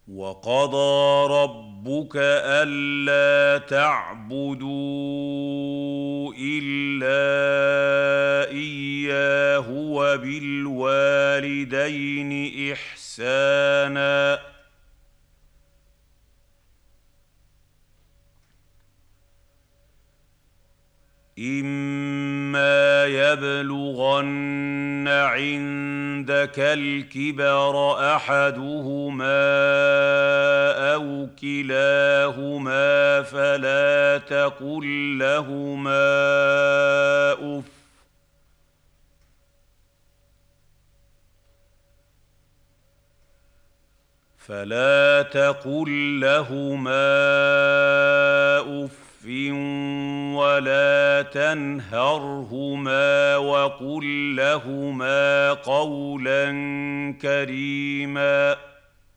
وَقَضَىٰ رَبُّكَ أَلَّا تَعْبُدُوا إِلَّا إِيَّاهُ وَبِالْوَالِدَيْنِ إِحْسَانًا ۖ إِمَّا يَبْلُغَنَّ عِندَكَ الْكِبَرَ أَحَدُهُمَا أَوْ كِلَاهُمَا فلا تقل لهما أف ولا تنهرهما وقل لهما قولا كريما.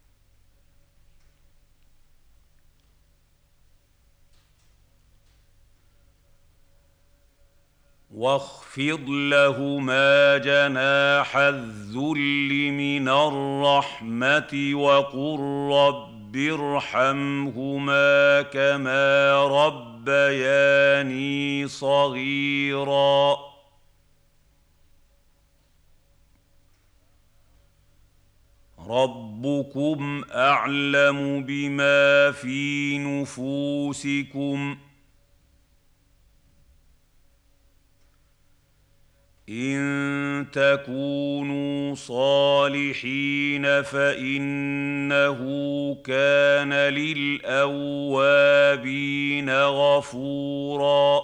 واخفض لهما جناح الذل من الرحمة وقل رب ارحمهما كما ربياني صغيرا. ربكم أعلم بما في نفوسكم، إن تكونوا صالحين فإنه كان للأوابين غفورا.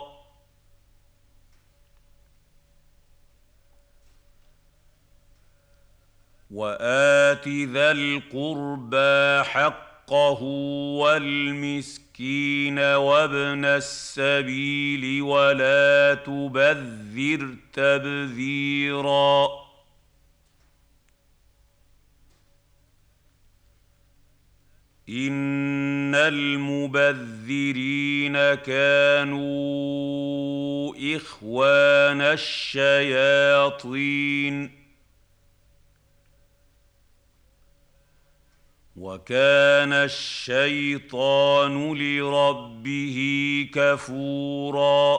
وآت ذا القربى حقه والمسكين وابن السبيل ولا تبذر تبذيرا. إن المبذرين كانوا إخوان الشياطين وكان الشيطان لربه كفورا.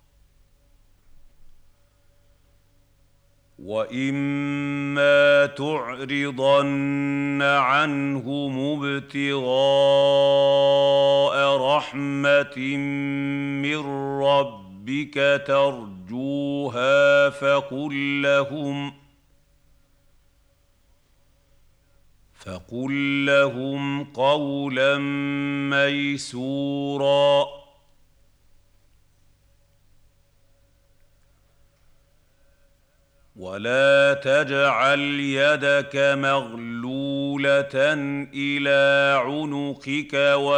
وإما تعرضن عنهم ابتغاء رحمة من ربك ترجوها فقل لهم قولا ميسورا. ولا تجعل يدك مغلولة إلى عنقك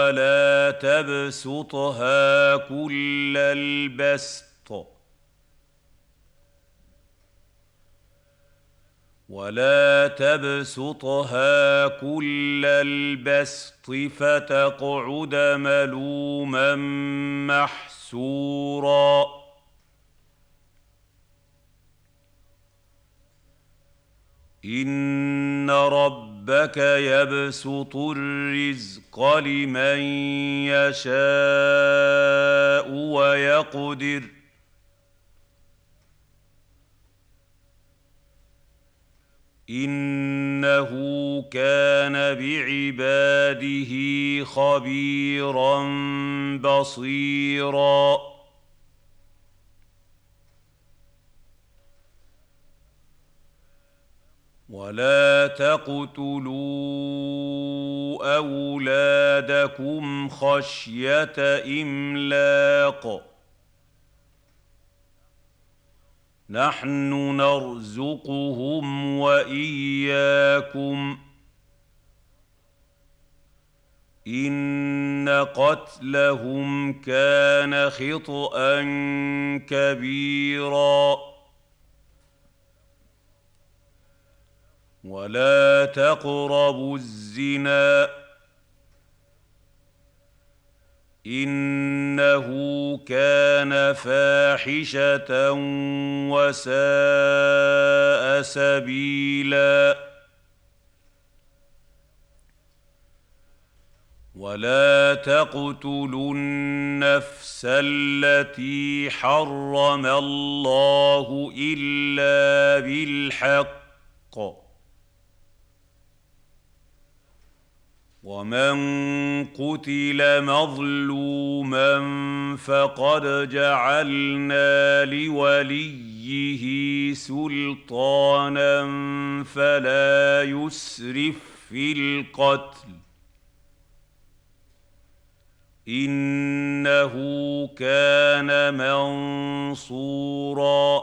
ولا تبسطها كل البسط فتقعد ملوما محسورا. إن ربك يبسط الرزق لمن يشاء ويقدر، إنه كان بعباده خبيرا بصيرا. ولا تقتلوا أولادكم خشية إملاق، نحن نرزقهم وإياكم، إن قتلهم كان خطأ كبيرا. ولا تقربوا الزنا إنه كان فاحشة وساء سبيلا. ولا تقتلوا النفس التي حرم الله إلا بالحق ومن قتل مظلوما فقد جعلنا لوليه سلطانا فلا يسرف في القتل إنه كان منصورا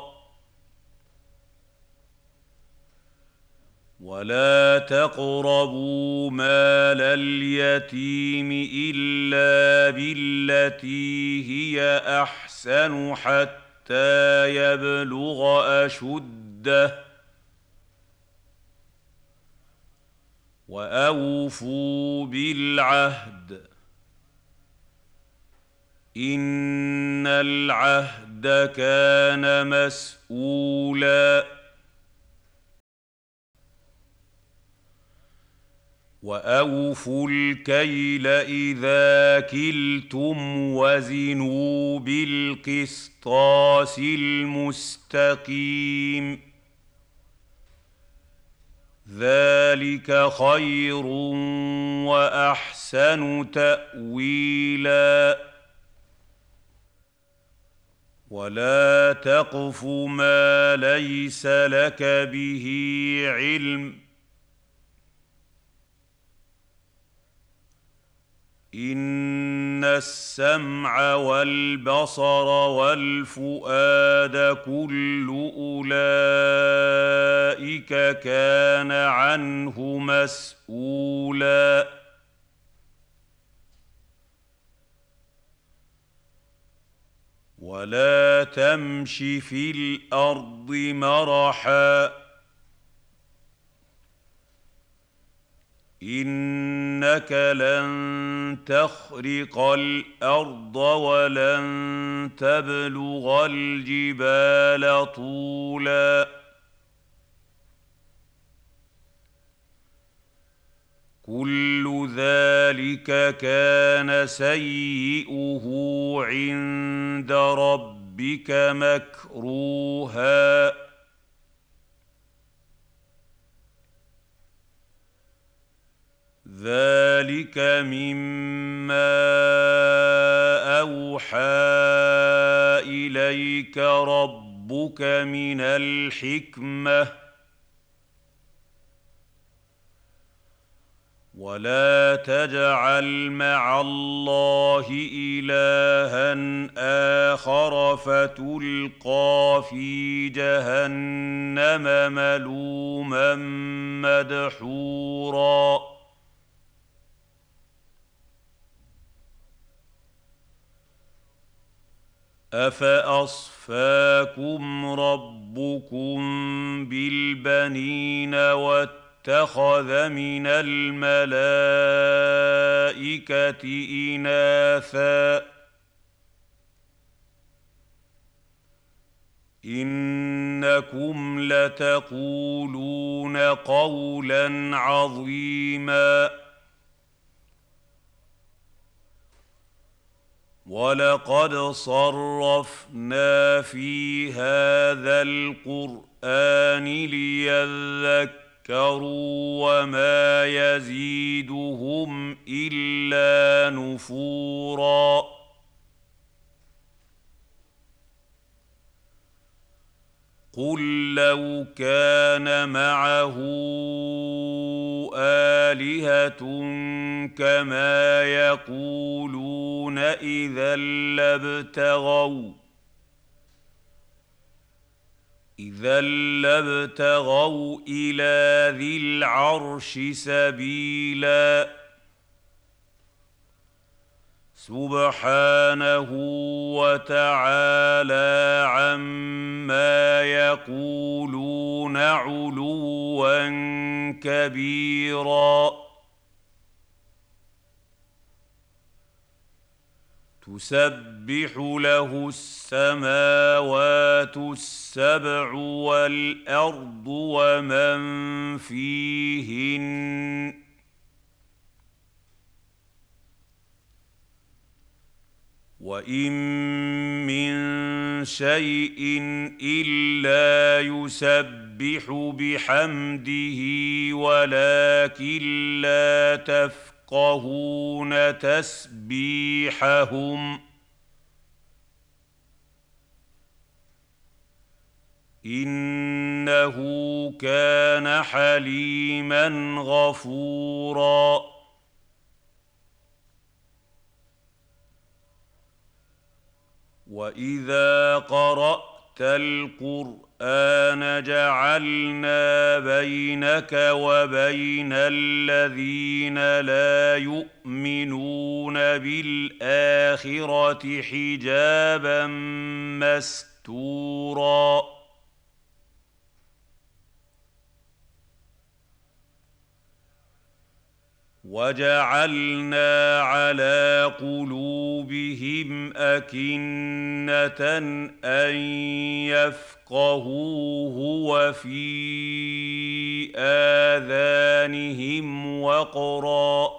ولا تقربوا مال اليتيم إلا بالتي هي أحسن حتى يبلغ أشده وأوفوا بالعهد إن العهد كان مسؤولا وأوفوا الكيل إذا كلتم وزنوا بالقسطاس المستقيم ذلك خير وأحسن تأويلا ولا تقف ما ليس لك به علم إن السمع والبصر والفؤاد كل أولئك كان عنه مسؤولا ولا تمش في الأرض مرحا إنك لن تخرق الأرض ولن تبلغ الجبال طولا كل ذلك كان سيئه عند ربك مكروها ذلك مما أوحى إليك ربك من الحكمة ولا تجعل مع الله إلها آخر فتلقى في جهنم ملوما مدحورا أفأصفاكم ربكم بالبنين واتخذ من الملائكة إناثا إنكم لتقولون قولا عظيما ولقد صرفنا في هذا القرآن ليذكروا وما يزيدهم إلا نفورا قل لو كان معه آلهة كما يقولون إذا لابتغوا إلى ذي العرش سبيلا سبحانه وتعالى عما يقولون علوا كبيرا تسبح له السماوات السبع والأرض ومن فيهن وان من شيء الا يسبح بحمده ولكن لا تفقهون تسبيحهم انه كان حليما غفورا واذا قرات القران جعلنا بينك وبين الذين لا يؤمنون بالاخره حجابا مستورا وجعلنا على قلوبهم اكنه ان يفقهوه وفي اذانهم وقرا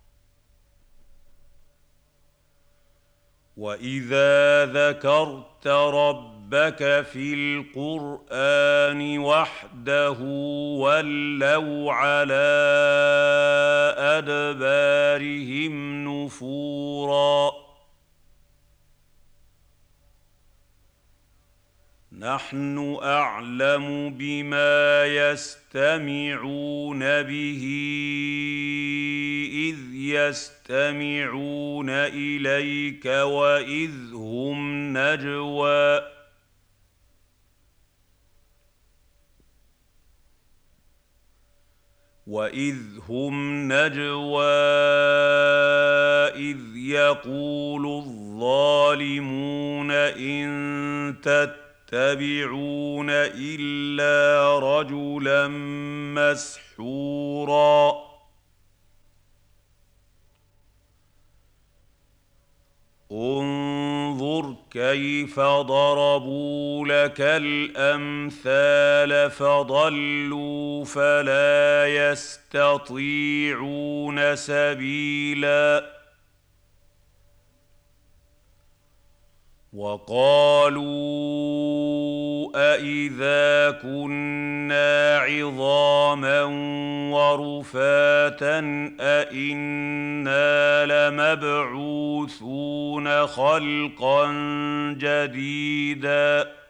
واذا ذكرت ربك في القران وحده ولوا على ادبارهم نفورا نحن اعلم بما يستمعون به اذ يستمعون اليك واذ هم نجوى اذ يقول الظالمون ان تتبعون الا رجلا مسحورا انظر كيف ضربوا لك الامثال فضلوا فلا يستطيعون سبيلا وقالوا أإذا كنا عظاما ورفاتا أإنا لمبعوثون خلقا جديدا